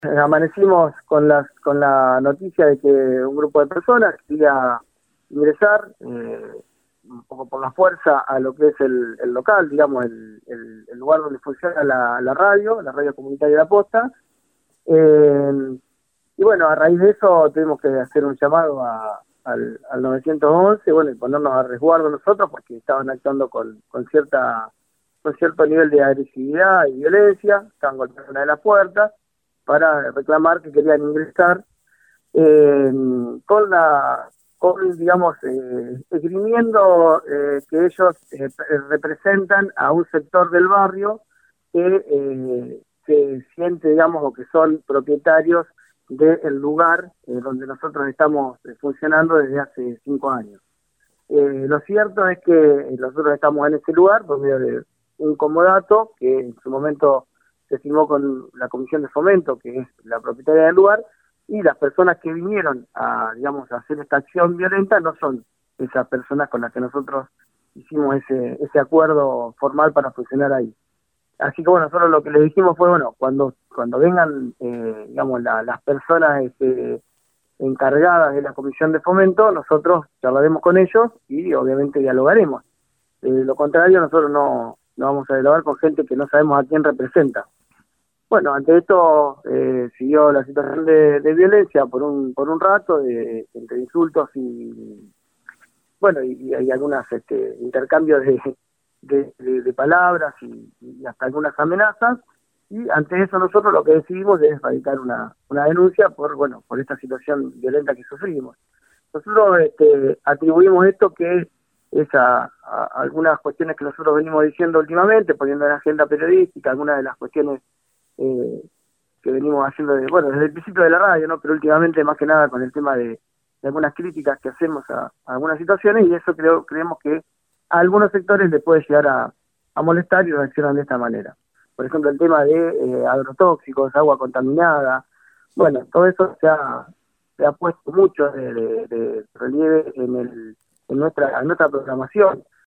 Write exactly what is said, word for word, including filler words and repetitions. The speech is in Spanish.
eh, amanecimos con, las, con la noticia de que un grupo de personas quería ingresar eh, un poco por la fuerza a lo que es el, el local, digamos, el, el, el lugar donde funciona la, la radio, la radio comunitaria de la Posta. Eh, y bueno, a raíz de eso tuvimos que hacer un llamado a, al, al nueve once, bueno, y ponernos a resguardo nosotros porque estaban actuando con, con cierta con cierto nivel de agresividad y violencia, estaban golpeando una de las puertas para reclamar que querían ingresar eh, con la con digamos eh, esgrimiendo eh, que ellos eh, representan a un sector del barrio que eh, se siente, digamos, o que son propietarios del lugar eh, donde nosotros estamos eh, funcionando desde hace cinco años. Eh, lo cierto es que nosotros estamos en ese lugar por medio de un comodato que en su momento se firmó con la Comisión de Fomento, que es la propietaria del lugar, y las personas que vinieron a, digamos, a hacer esta acción violenta no son esas personas con las que nosotros hicimos ese, ese acuerdo formal para funcionar ahí. Así que bueno, nosotros lo que le dijimos fue, bueno, cuando cuando vengan, eh, digamos, la, las personas este, encargadas de la Comisión de Fomento, nosotros charlaremos con ellos y obviamente dialogaremos. Eh, de lo contrario, nosotros no, no vamos a dialogar con gente que no sabemos a quién representa. Bueno, ante esto eh, siguió la situación de, de violencia por un por un rato, de, entre insultos y, bueno, y, y hay algunos este, intercambios de, de, de, de palabras y, y hasta algunas amenazas. Y ante eso nosotros lo que decidimos es radicar una, una denuncia por, bueno, por esta situación violenta que sufrimos. Nosotros este, atribuimos esto que es a, a algunas cuestiones que nosotros venimos diciendo últimamente, poniendo en la agenda periodística, algunas de las cuestiones eh, que venimos haciendo, de, bueno, desde el principio de la radio, ¿no? Pero últimamente más que nada con el tema de, de algunas críticas que hacemos a, a algunas situaciones, y eso creo creemos que a algunos sectores les puede llegar a, a molestar y reaccionan de esta manera. Por ejemplo, el tema de eh, agrotóxicos, agua contaminada, bueno, todo eso se ha, se ha puesto mucho de, de, de relieve en, el, en, nuestra, en nuestra programación.